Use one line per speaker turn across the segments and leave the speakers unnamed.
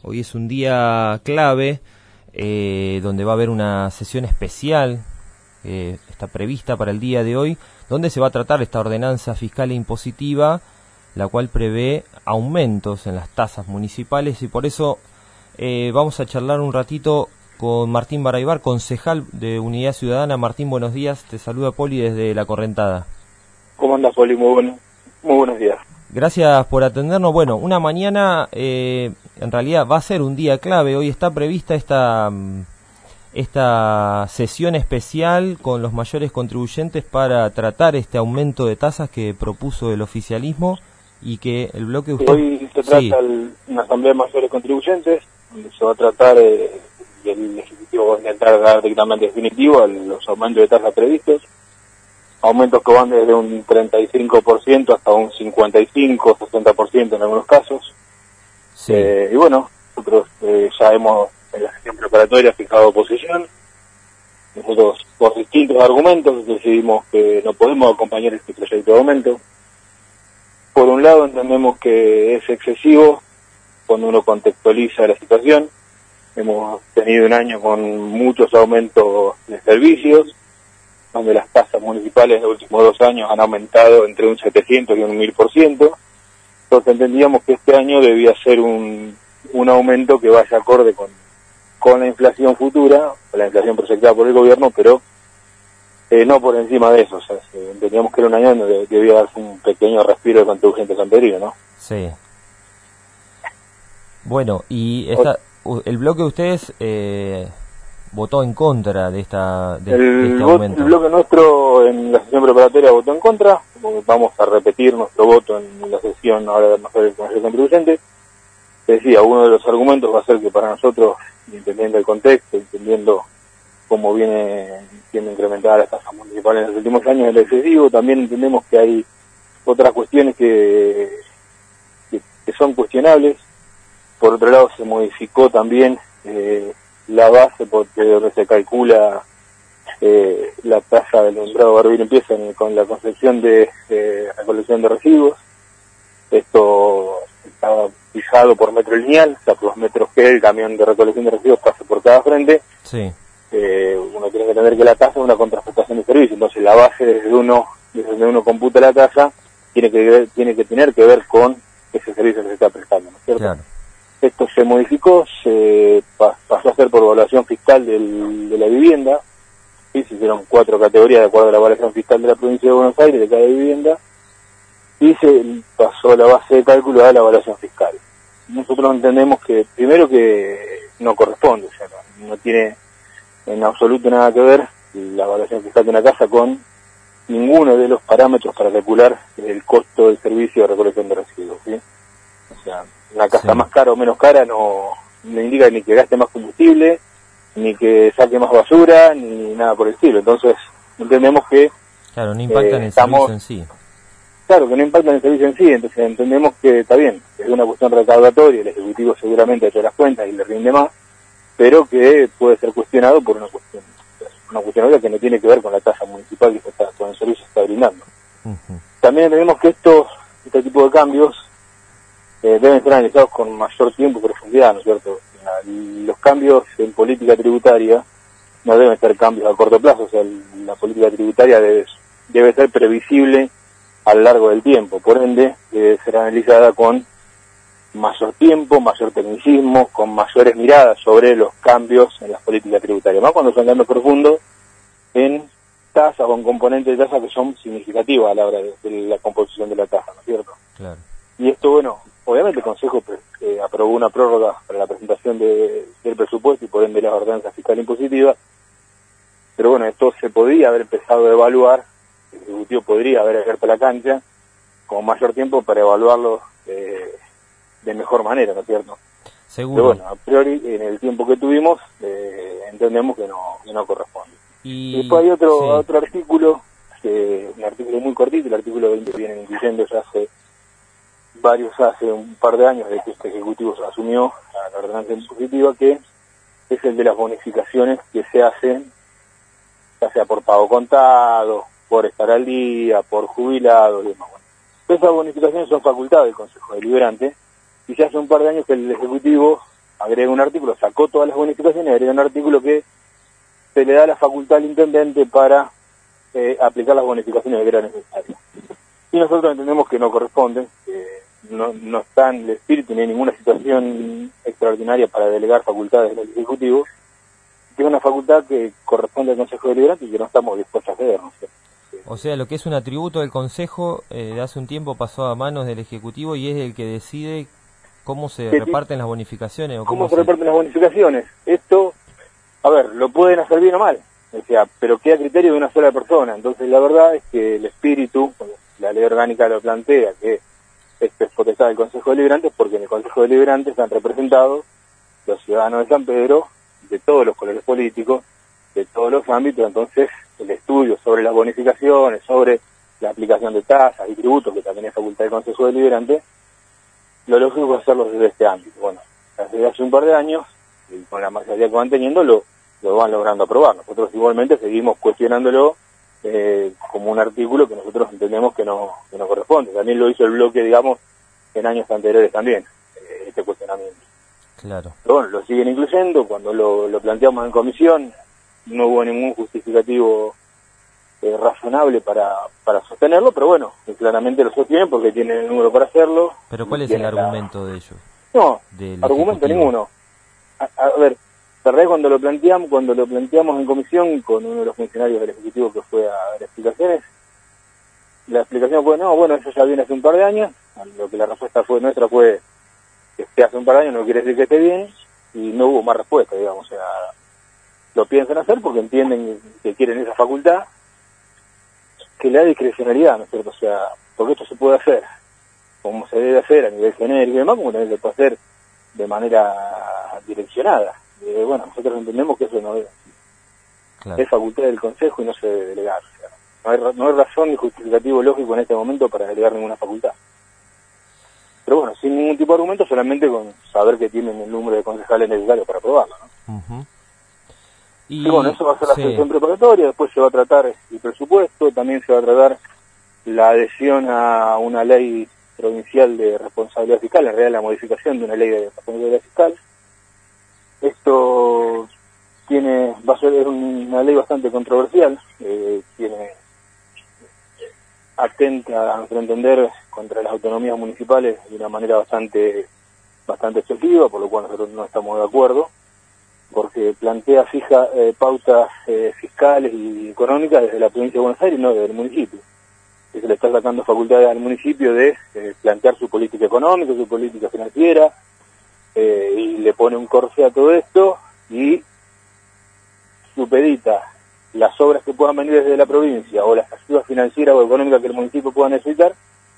Hoy es un día clave donde va a haber una sesión especial, está prevista para el día de hoy, donde se va a tratar esta ordenanza fiscal e impositiva, la cual prevé aumentos en las tasas municipales, y por eso vamos a charlar un ratito con Martín Baraybar, concejal de Unidad Ciudadana. Martín, buenos días, te saluda Poli desde La Correntada.
¿Cómo andas, Poli? Muy buenos días.
Gracias por atendernos. Bueno, una mañana, en realidad va a ser un día clave. Hoy está prevista esta sesión especial con los mayores contribuyentes para tratar este aumento de tasas que propuso el oficialismo y que el bloque de usted...
Hoy se trata una asamblea de mayores contribuyentes, donde se va a tratar y el Ejecutivo va a intentar dar dictamen definitivo a los aumentos de tasas previstos. Aumentos que van desde un 35% hasta un 55-60% en algunos casos.
Sí.
Y bueno, nosotros ya hemos en la sesión preparatoria fijado posición. Nosotros, por distintos argumentos, decidimos que no podemos acompañar este proyecto de aumento. Por un lado, entendemos que es excesivo cuando uno contextualiza la situación. Hemos tenido un año con muchos aumentos de servicios, donde las tasas municipales en los últimos 2 años han aumentado entre un 700 y un 1000%. Entonces entendíamos que este año debía ser un aumento que vaya acorde con la inflación futura, con la inflación proyectada por el gobierno, pero no por encima de eso. O sea, entendíamos que era un año donde debía darse un pequeño respiro de contribuyentes anterior, ¿no?
Sí. Bueno, y el bloque de ustedes... votó en contra de este aumento.
El bloque nuestro en la sesión preparatoria votó en contra. Vamos a repetir nuestro voto en la sesión ahora de mayores contribuyentes. Decía, uno de los argumentos va a ser que para nosotros, entendiendo el contexto, entendiendo cómo viene siendo incrementada las tasas municipales en los últimos años, el excesivo. También entendemos que hay otras cuestiones que son cuestionables. Por otro lado, se modificó también la base porque donde se calcula la tasa del nombrado barbil empieza con la concepción de recolección de residuos. Esto estaba fijado por metro lineal, o sea, por los metros que el camión de recolección de residuos pasa por cada frente.
Sí.
Uno tiene que entender que la tasa es una contraprestación de servicio, entonces la base desde donde uno computa la tasa tiene que tener que ver con ese servicio que se está prestando, ¿no es cierto?
Claro.
Esto se modificó, se pasó a ser por evaluación fiscal de la vivienda. ¿Sí? Se hicieron 4 categorías de acuerdo a la evaluación fiscal de la provincia de Buenos Aires de cada vivienda, y se pasó la base de cálculo a la evaluación fiscal. Nosotros entendemos que, primero, que no corresponde, o sea, no tiene en absoluto nada que ver la evaluación fiscal de una casa con ninguno de los parámetros para calcular el costo del servicio de recolección de residuos, ¿sí? O sea, una casa más cara o menos cara no indica ni que gaste más combustible, ni que saque más basura, ni nada por el estilo. Entonces, entendemos que...
Claro, no impacta en el servicio en sí.
Claro, que no impacta en el servicio en sí, entonces entendemos que está bien, es una cuestión recaudatoria, el Ejecutivo seguramente ha hecho las cuentas y le rinde más, pero que puede ser cuestionado por una cuestión que no tiene que ver con la tasa municipal que con el servicio que está brindando. También entendemos que este tipo de cambios deben ser analizados con mayor tiempo y profundidad, ¿no es cierto? Los cambios en política tributaria no deben ser cambios a corto plazo, o sea, la política tributaria debe ser previsible a lo largo del tiempo, por ende debe ser analizada con mayor tiempo, mayor tecnicismo, con mayores miradas sobre los cambios en las políticas tributarias, más cuando son cambios profundos en tasas o en componentes de tasa que son significativas a la hora de la composición de la tasa, ¿no es cierto?
Claro.
Y esto, bueno, obviamente el Consejo aprobó una prórroga para la presentación del presupuesto y por ende la ordenanza fiscal impositiva, pero bueno, esto se podría haber empezado a evaluar, el Ejecutivo podría haber abierto la cancha con mayor tiempo para evaluarlo de mejor manera, ¿no es cierto?
Seguro.
Pero bueno, a priori, en el tiempo que tuvimos, entendemos que no corresponde. Y después hay otro artículo, un artículo muy cortito, el artículo 20 viene incluyendo ya hace un par de años de que este Ejecutivo asumió la ordenanza impositiva, que es el de las bonificaciones que se hacen, ya sea por pago contado, por estar al día, por jubilados y demás. Bueno, esas bonificaciones son facultad del Consejo Deliberante, y ya hace un par de años que el Ejecutivo agrega un artículo, sacó todas las bonificaciones, agrega un artículo que se le da la facultad al intendente para aplicar las bonificaciones que eran necesarias. Y nosotros entendemos que no corresponden, que no está en el espíritu ni en ninguna situación extraordinaria para delegar facultades del Ejecutivo, que es una facultad que corresponde al Consejo Deliberante y que no estamos dispuestos a ceder, ¿no?
O sea, lo que es un atributo del Consejo de hace un tiempo pasó a manos del Ejecutivo y es el que decide cómo se reparten las bonificaciones. O
¿Cómo se reparten las bonificaciones? Esto, a ver, lo pueden hacer bien o mal, o sea, pero queda a criterio de una sola persona. Entonces la verdad es que el espíritu, la ley orgánica lo plantea, que esto es potestad del Consejo Deliberante, porque en el Consejo Deliberante están representados los ciudadanos de San Pedro, de todos los colores políticos, de todos los ámbitos. Entonces el estudio sobre las bonificaciones, sobre la aplicación de tasas y tributos, que también es facultad del Consejo Deliberante, lo lógico es hacerlo desde este ámbito. Bueno, desde hace un par de años, y con la mayoría que van teniendo, lo van logrando aprobar. Nosotros igualmente seguimos cuestionándolo como un artículo que nosotros entendemos que no corresponde. También lo hizo el bloque, digamos, en años anteriores también, este cuestionamiento.
Claro.
Pero bueno, lo siguen incluyendo. Cuando lo planteamos en comisión, no hubo ningún justificativo razonable para sostenerlo, pero bueno, claramente lo sostienen porque tienen el número para hacerlo.
¿Pero cuál es el argumento de ellos?
No, argumento ninguno. A ver, la verdad, cuando lo planteamos en comisión con uno de los funcionarios del Ejecutivo que fue a dar explicaciones, la explicación fue, no, bueno, eso ya viene hace un par de años. Lo que la respuesta nuestra fue que esté hace un par de años no quiere decir que esté bien, y no hubo más respuesta, digamos. O sea, lo piensan hacer porque entienden que quieren esa facultad, que le da discrecionalidad, ¿no es cierto? O sea, porque esto se puede hacer como se debe hacer a nivel genérico y demás, como también se puede hacer de manera direccionada. Bueno, nosotros entendemos que eso no es, claro, es facultad del Consejo y no se debe delegar. O sea, no hay razón ni justificativo lógico en este momento para delegar ninguna facultad. Pero bueno, sin ningún tipo de argumento, solamente con saber que tienen el número de concejales necesario para aprobarlo, ¿no?
Uh-huh.
Y bueno, eso va a ser la sesión preparatoria. Después se va a tratar el presupuesto, también se va a tratar la adhesión a una ley provincial de responsabilidad fiscal, en realidad la modificación de una ley de responsabilidad fiscal. Esto va a ser una ley bastante controversial, atenta, a nuestro entender, contra las autonomías municipales de una manera bastante excesiva, por lo cual nosotros no estamos de acuerdo, porque plantea pautas fiscales y económicas desde la provincia de Buenos Aires y no desde el municipio. Que se le está sacando facultades al municipio de plantear su política económica, su política financiera, y le pone un corsé a todo esto y supedita las obras que puedan venir desde la provincia o las ayudas financieras o económicas que el municipio pueda necesitar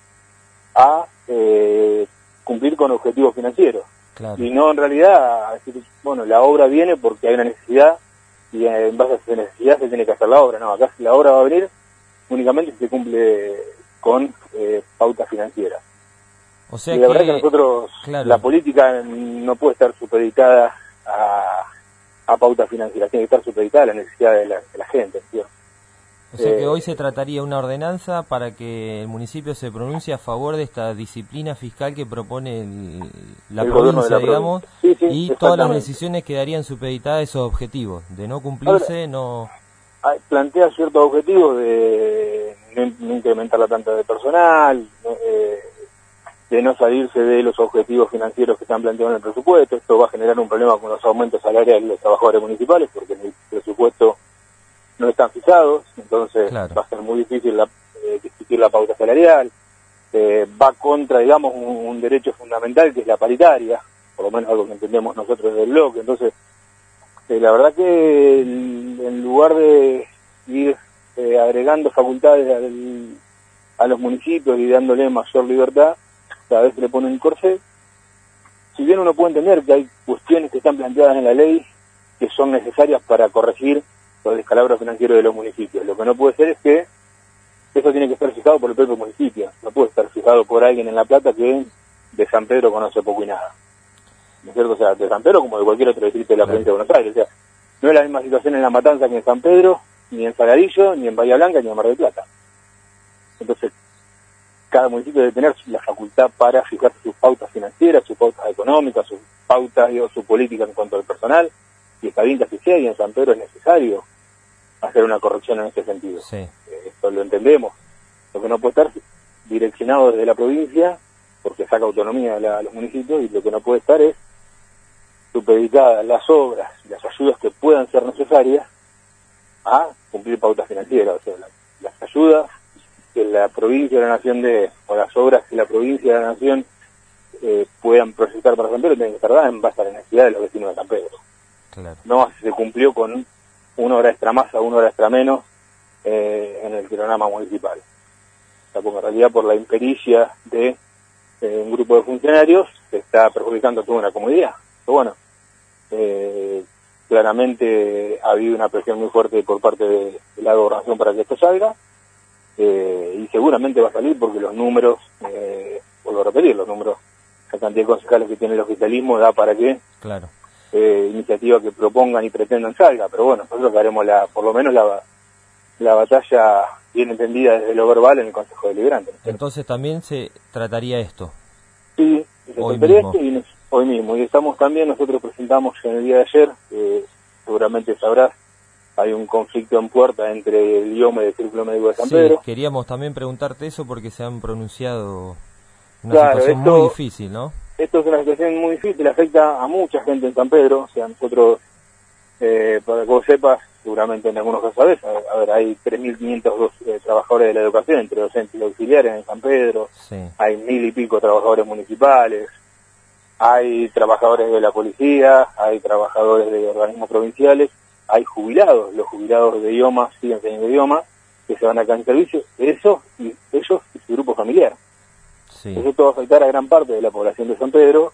a cumplir con objetivos financieros. Claro. Y no en realidad decir, bueno, la obra viene porque hay una necesidad y en base a esa necesidad se tiene que hacer la obra. No, acá la obra va a venir únicamente si se cumple con pautas financieras. O sea, y la verdad que nosotros, claro, la política no puede estar supeditada a pautas financieras, tiene que estar supeditada a la necesidad de la gente, ¿sí?
O sea que hoy se trataría una ordenanza para que el municipio se pronuncie a favor de esta disciplina fiscal que propone la provincia, digamos, sí, y todas las decisiones quedarían supeditadas a esos objetivos. De no cumplirse, no...
Plantea ciertos objetivos de no incrementar la planta de personal, de no salirse de los objetivos financieros que están planteados en el presupuesto. Esto va a generar un problema con los aumentos salariales de los trabajadores municipales, porque en el presupuesto no están fijados, entonces claro, va a ser muy difícil discutir la pauta salarial. Va contra, digamos, un derecho fundamental que es la paritaria, por lo menos algo que entendemos nosotros del bloque. Entonces, la verdad que en lugar de ir agregando facultades a los municipios y dándole mayor libertad, cada vez se le pone un corsé. Si bien uno puede entender que hay cuestiones que están planteadas en la ley que son necesarias para corregir los descalabros financieros de los municipios, lo que no puede ser es que eso tiene que estar fijado por el propio municipio, no puede estar fijado por alguien en La Plata que de San Pedro conoce poco y nada. ¿No es cierto? O sea, de San Pedro como de cualquier otro distrito de la provincia de Buenos Aires. O sea, no es la misma situación en La Matanza que en San Pedro, ni en Saladillo, ni en Bahía Blanca, ni en Mar del Plata. Entonces, cada municipio debe tener la facultad para fijar sus pautas financieras, sus pautas económicas, pautas y su política en cuanto al personal, y está bien que así sea, y en San Pedro es necesario hacer una corrección en este sentido.
Sí.
Esto lo entendemos. Lo que no puede estar direccionado desde la provincia, porque saca autonomía a los municipios, y lo que no puede estar es supeditadas las obras y las ayudas que puedan ser necesarias a cumplir pautas financieras. O sea, las ayudas que la provincia de la nación o las obras que la provincia de la nación puedan proyectar para San Pedro tienen que estar dadas en base a la necesidad de los vecinos de San Pedro.
Claro.
No se cumplió con una hora extra más o una hora extra menos en el cronograma municipal. O sea, porque en realidad por la impericia de un grupo de funcionarios se está perjudicando a toda una comunidad. Pero bueno, claramente ha habido una presión muy fuerte por parte de la gobernación para que esto salga, y seguramente va a salir porque los números, vuelvo a repetir, los números, la cantidad de concejales que tiene el oficialismo da para que
Claro.
iniciativa que propongan y pretendan salga. Pero bueno, nosotros haremos por lo menos la batalla bien entendida desde lo verbal en el Consejo Deliberante, ¿no?
Entonces también se trataría esto.
Sí, se
Hoy
trataría
mismo.
esto hoy mismo. Y estamos también, nosotros presentamos en el día de ayer, seguramente sabrás, hay un conflicto en puerta entre el IOME y el Círculo Médico de San
Sí,
Pedro.
queríamos también preguntarte eso porque se han pronunciado una
Claro,
situación
esto-
muy difícil, ¿no?
Esto es una situación muy difícil, afecta a mucha gente en San Pedro. O sea, nosotros, para que vos sepas, seguramente en algunos casos sabés, a ver, hay 3.502 trabajadores de la educación, entre docentes y auxiliares en San Pedro,
Sí.
hay 1.000 y pico trabajadores municipales, hay trabajadores de la policía, hay trabajadores de organismos provinciales, hay jubilados, los jubilados de IOMA siguen teniendo IOMA, que se van acá en servicio, ellos y su grupo familiar.
Sí.
Eso va a afectar a gran parte de la población de San Pedro,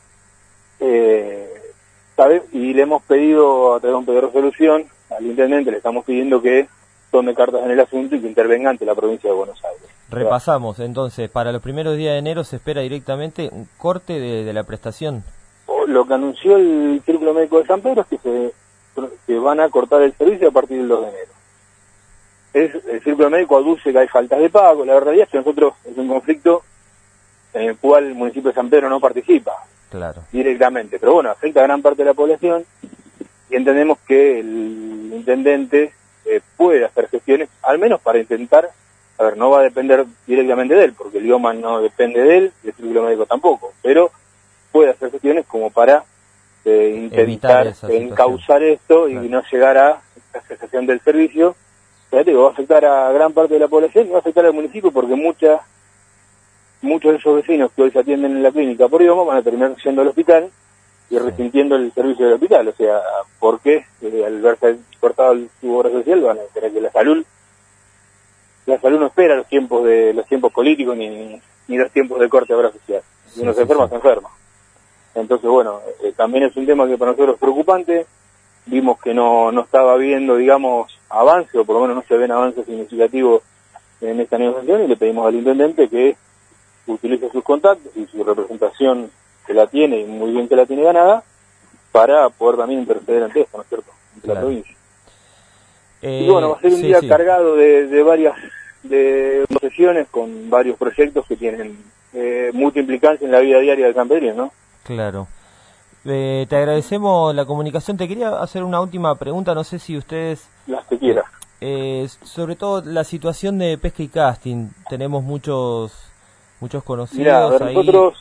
¿sabe? Y le hemos pedido, a través de un pedido de resolución, al intendente le estamos pidiendo que tome cartas en el asunto y que intervenga ante la provincia de Buenos Aires.
Repasamos, entonces, para los primeros días de enero se espera directamente un corte de la prestación.
Lo que anunció el Círculo Médico de San Pedro es que van a cortar el servicio a partir del 2 de enero. El Círculo Médico aduce que hay faltas de pago. La realidad es que nosotros es un conflicto en el cual el municipio de San Pedro no participa
Claro.
directamente, pero bueno, afecta a gran parte de la población, y entendemos que el intendente puede hacer gestiones, al menos para intentar, a ver, no va a depender directamente de él, porque el IOMA no depende de él, y el Círculo Médico tampoco, pero puede hacer gestiones como para
Evitar
intentar
esa situación.
encauzar esto y
Claro.
no llegar a la cesación del servicio. Fíjate que va a afectar a gran parte de la población y va a afectar al municipio, porque muchos de esos vecinos que hoy se atienden en la clínica por IOMA van a terminar yendo al hospital y
Sí.
resintiendo el servicio del hospital. O sea, porque al verse cortado el tubo de obra social van a tener que la salud no espera los tiempos políticos ni los tiempos de corte de obra social. Si
Sí,
uno se
sí,
enferma,
sí.
se enferma. Entonces, bueno, también es un tema que para nosotros es preocupante. Vimos que no estaba habiendo, digamos, avance, o por lo menos no se ven avances significativos en esta negociación, y le pedimos al intendente que utilice sus contactos y su representación, que la tiene, y muy bien que la tiene ganada, para poder también interceder ante esto, ¿no es cierto?, ante la
Claro.
provincia. Y bueno, va a ser un
Sí,
día
sí.
cargado de varias sesiones con varios proyectos que tienen mucha implicancia en la vida diaria del camperio, ¿no?
Claro. Te agradecemos la comunicación. Te quería hacer una última pregunta, no sé si ustedes...
Las que quieras.
sobre todo la situación de pesca y casting, tenemos muchos conocidos
Mirá, a ver,
ahí.
nosotros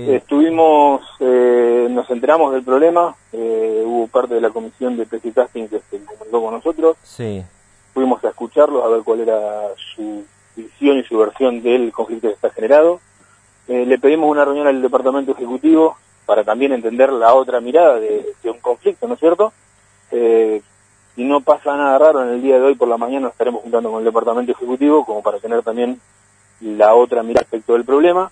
nos enteramos del problema, hubo parte de la comisión de pesca y casting que se comunicó con nosotros,
Sí,
fuimos a escucharlos a ver cuál era su visión y su versión del conflicto que está generado. Le pedimos una reunión al departamento ejecutivo para también entender la otra mirada de un conflicto, ¿no es cierto? Si no pasa nada raro, en el día de hoy por la mañana nos estaremos juntando con el departamento ejecutivo como para tener también la otra mirada respecto del problema.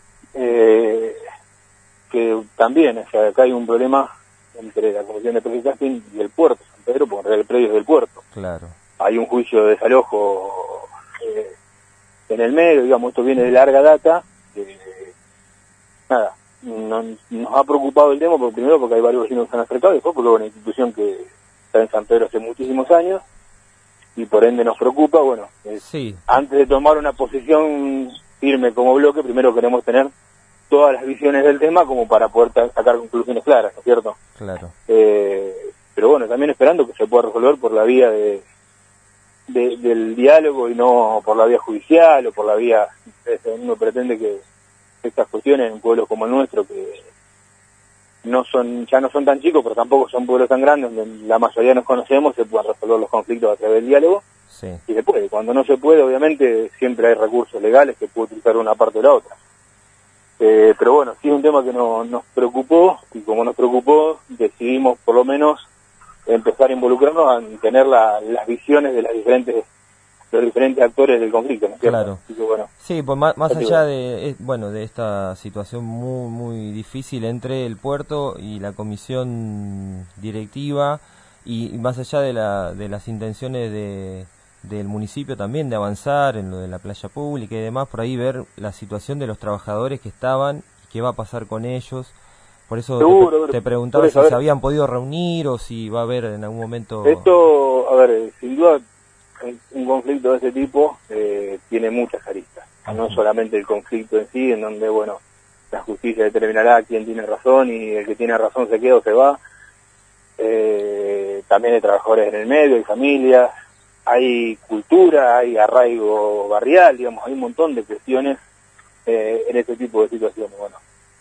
Que también, o sea, acá hay un problema entre la Comisión de Pesca y Casting y el puerto, San Pedro, porque en realidad el predio es del puerto.
claro.
Hay un juicio de desalojo en el medio, digamos, esto viene de larga data. Nada, nos ha preocupado el tema, porque primero porque hay varios vecinos que se han acercado, y después porque es una institución que está en San Pedro hace muchísimos años, y por ende nos preocupa. Bueno,
Sí,
antes de tomar una posición firme como bloque, primero queremos tener todas las visiones del tema como para poder sacar conclusiones claras, ¿no es cierto?
Claro.
Pero bueno, también esperando que se pueda resolver por la vía del diálogo y no por la vía judicial o por la vía... Uno pretende que estas cuestiones en pueblos como el nuestro, que ya no son tan chicos, pero tampoco son pueblos tan grandes, donde la mayoría nos conocemos, se puedan resolver los conflictos a través del diálogo.
Sí.
Y se puede. Cuando no se puede, obviamente, siempre hay recursos legales que puede utilizar una parte o la otra. Pero bueno, sí es un tema que nos preocupó, y como nos preocupó, decidimos por lo menos empezar a involucrarnos en tener las visiones de los diferentes actores del conflicto, ¿no es cierto?
Claro.
Así que, bueno,
sí, pues más allá de esta situación muy muy difícil entre el puerto y la comisión directiva, y más allá de las intenciones del municipio también de avanzar en lo de la playa pública y demás, por ahí ver la situación de los trabajadores que estaban y qué va a pasar con ellos. Por eso te preguntaba si se habían podido reunir o si va a haber en algún momento...
Esto, a ver, sin duda, un conflicto de ese tipo tiene muchas aristas. No solamente el conflicto en sí, en donde, bueno, la justicia determinará quién tiene razón y el que tiene razón se queda o se va. También hay trabajadores en el medio, hay familias, hay cultura, hay arraigo barrial, digamos, hay un montón de cuestiones en este tipo de situaciones. Bueno,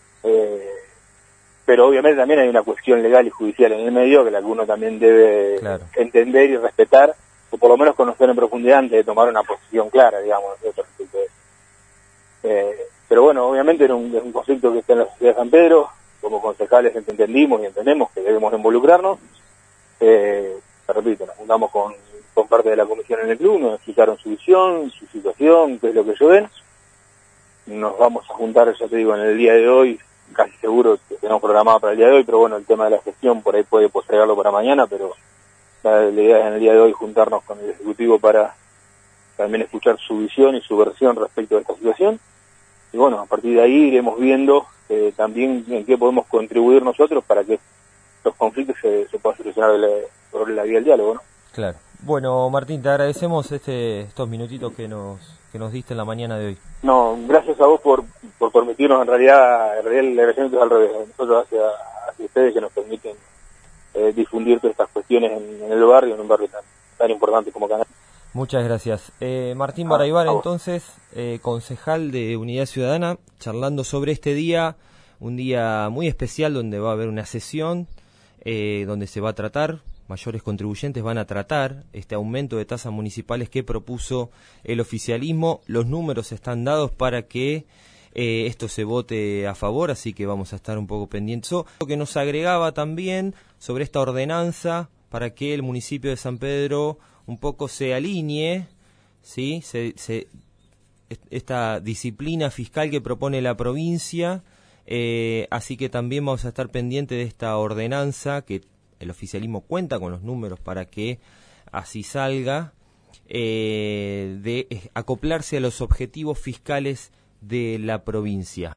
pero obviamente también hay una cuestión legal y judicial en el medio que la que uno también debe entender y respetar, o por lo menos conocer en profundidad antes de tomar una posición clara, digamos, respecto de eso. Pero bueno, obviamente era un conflicto que está en la sociedad de San Pedro. Como concejales entendimos y entendemos que debemos involucrarnos. Te repito, nos juntamos con parte de la comisión en el club, nos explicaron su visión, su situación, qué es lo que ellos ven. Nos vamos a juntar, ya te digo, en el día de hoy, casi seguro que tenemos programado para el día de hoy, pero bueno, el tema de la gestión por ahí puede postergarlo para mañana, pero la idea es en el día de hoy juntarnos con el Ejecutivo para también escuchar su visión y su versión respecto de esta situación. Y bueno, a partir de ahí iremos viendo también en qué podemos contribuir nosotros para que los conflictos se puedan solucionar por la vía del diálogo, ¿no?
Claro. Bueno, Martín, te agradecemos estos minutitos que nos diste en la mañana de hoy.
No, gracias a vos por permitirnos, en realidad el agradecimiento es al revés, nosotros hacia ustedes que nos permiten difundir todas estas cuestiones en el barrio, en un barrio tan importante como Canal.
Muchas gracias. Martín Baraybar, entonces, concejal de Unidad Ciudadana, charlando sobre este día, un día muy especial donde va a haber una sesión donde se va a tratar, mayores contribuyentes van a tratar este aumento de tasas municipales que propuso el oficialismo. Los números están dados para que esto se vote a favor, así que vamos a estar un poco pendientes. Lo que nos agregaba también sobre esta ordenanza para que el municipio de San Pedro un poco se alinee, ¿sí? Esta disciplina fiscal que propone la provincia, así que también vamos a estar pendientes de esta ordenanza, que el oficialismo cuenta con los números para que así salga, de acoplarse a los objetivos fiscales de la provincia.